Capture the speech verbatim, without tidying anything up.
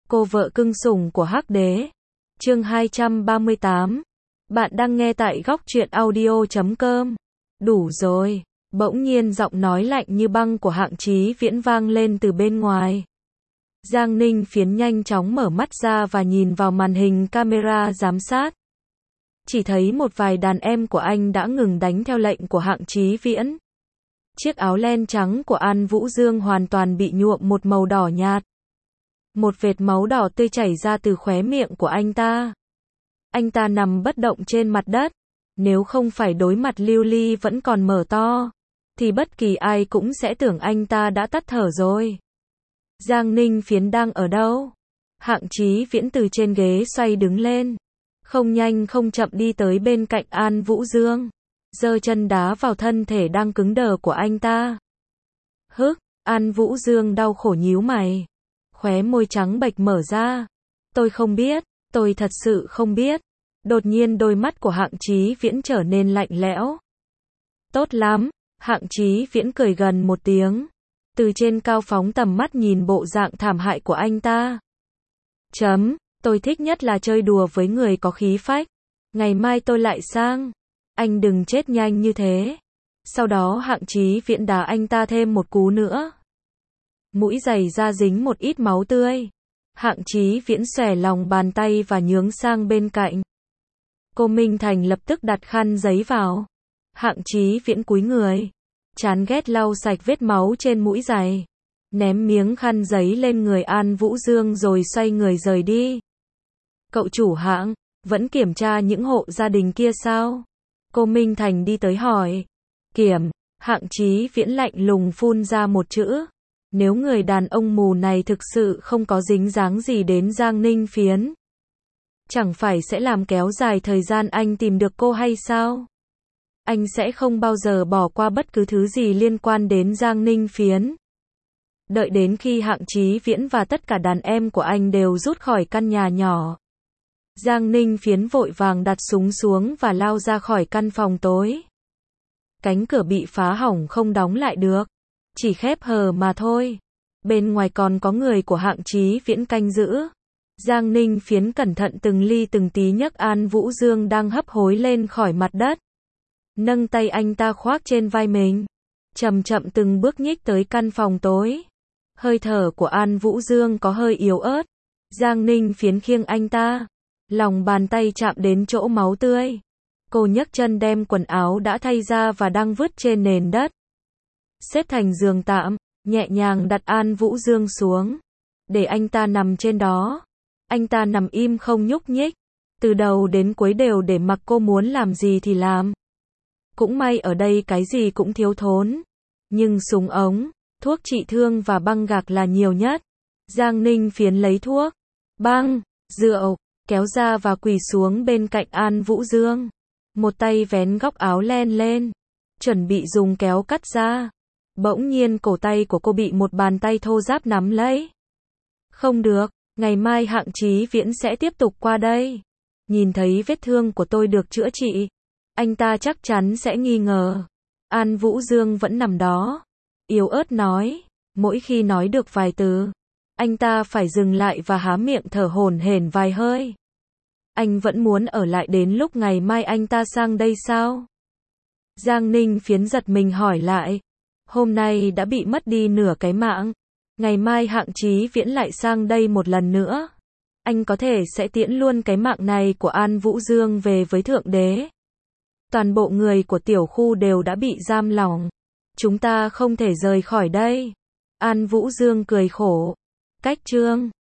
Cô vợ cưng sủng của Hắc Đế. Chương hai trăm ba mươi tám. Bạn đang nghe tại góc truyện audio chấm com. Đủ rồi. Bỗng nhiên giọng nói lạnh như băng của Hạng Chí Viễn vang lên từ bên ngoài. Giang Ninh Phiến nhanh chóng mở mắt ra và nhìn vào màn hình camera giám sát. Chỉ thấy một vài đàn em của anh đã ngừng đánh theo lệnh của Hạng Chí Viễn. Chiếc áo len trắng của An Vũ Dương hoàn toàn bị nhuộm một màu đỏ nhạt. Một vệt máu đỏ tươi chảy ra từ khóe miệng của anh ta. Anh ta nằm bất động trên mặt đất. Nếu không phải đối mặt lưu ly vẫn còn mở to, thì bất kỳ ai cũng sẽ tưởng anh ta đã tắt thở rồi. Giang Ninh Phiến đang ở đâu? Hạng Chí Viễn từ trên ghế xoay đứng lên. Không nhanh không chậm đi tới bên cạnh An Vũ Dương. Giơ chân đá vào thân thể đang cứng đờ của anh ta. Hức, An Vũ Dương đau khổ nhíu mày. Khóe môi trắng bệch mở ra. Tôi không biết, tôi thật sự không biết. Đột nhiên đôi mắt của Hạng Chí Viễn trở nên lạnh lẽo. Tốt lắm, Hạng Chí Viễn cười gần một tiếng. Từ trên cao phóng tầm mắt nhìn bộ dạng thảm hại của anh ta. Chấm, tôi thích nhất là chơi đùa với người có khí phách. Ngày mai tôi lại sang. Anh đừng chết nhanh như thế. Sau đó Hạng Chí Viễn đá anh ta thêm một cú nữa. Mũi giày da dính một ít máu tươi. Hạng Chí Viễn xòe lòng bàn tay và nhướng sang bên cạnh. Cô Minh Thành lập tức đặt khăn giấy vào. Hạng Chí Viễn cúi người, chán ghét lau sạch vết máu trên mũi giày, ném miếng khăn giấy lên người An Vũ Dương rồi xoay người rời đi. Cậu chủ Hạng, vẫn kiểm tra những hộ gia đình kia sao? Cô Minh Thành đi tới hỏi. Kiểm. Hạng Chí Viễn lạnh lùng phun ra một chữ. Nếu người đàn ông mù này thực sự không có dính dáng gì đến Giang Ninh Phiến, chẳng phải sẽ làm kéo dài thời gian anh tìm được cô hay sao? Anh sẽ không bao giờ bỏ qua bất cứ thứ gì liên quan đến Giang Ninh Phiến. Đợi đến khi Hạng Chí Viễn và tất cả đàn em của anh đều rút khỏi căn nhà nhỏ, Giang Ninh Phiến vội vàng đặt súng xuống và lao ra khỏi căn phòng tối. Cánh cửa bị phá hỏng không đóng lại được, chỉ khép hờ mà thôi. Bên ngoài còn có người của Hạng Chí Viễn canh giữ. Giang Ninh Phiến cẩn thận từng ly từng tí nhấc An Vũ Dương đang hấp hối lên khỏi mặt đất. Nâng tay anh ta khoác trên vai mình. Chậm chậm từng bước nhích tới căn phòng tối. Hơi thở của An Vũ Dương có hơi yếu ớt. Giang Ninh Phiến khiêng anh ta. Lòng bàn tay chạm đến chỗ máu tươi. Cô nhấc chân đem quần áo đã thay ra và đang vứt trên nền đất. Xếp thành giường tạm, nhẹ nhàng đặt An Vũ Dương xuống. Để anh ta nằm trên đó. Anh ta nằm im không nhúc nhích. Từ đầu đến cuối đều để mặc cô muốn làm gì thì làm. Cũng may ở đây cái gì cũng thiếu thốn. Nhưng súng ống, thuốc trị thương và băng gạc là nhiều nhất. Giang Ninh Phiến lấy thuốc, băng, rượu, kéo ra và quỳ xuống bên cạnh An Vũ Dương. Một tay vén góc áo len lên, chuẩn bị dùng kéo cắt ra. Bỗng nhiên cổ tay của cô bị một bàn tay thô ráp nắm lấy. Không được, ngày mai Hạng Chí Viễn sẽ tiếp tục qua đây. Nhìn thấy vết thương của tôi được chữa trị, anh ta chắc chắn sẽ nghi ngờ. An Vũ Dương vẫn nằm đó, yếu ớt nói. Mỗi khi nói được vài từ, anh ta phải dừng lại và há miệng thở hổn hển vài hơi. Anh vẫn muốn ở lại đến lúc ngày mai anh ta sang đây sao? Giang Ninh Phiến giật mình hỏi lại. Hôm nay đã bị mất đi nửa cái mạng. Ngày mai Hạng Chí Viễn lại sang đây một lần nữa. Anh có thể sẽ tiễn luôn cái mạng này của An Vũ Dương về với Thượng Đế. Toàn bộ người của tiểu khu đều đã bị giam lỏng. Chúng ta không thể rời khỏi đây. An Vũ Dương cười khổ. Cách chương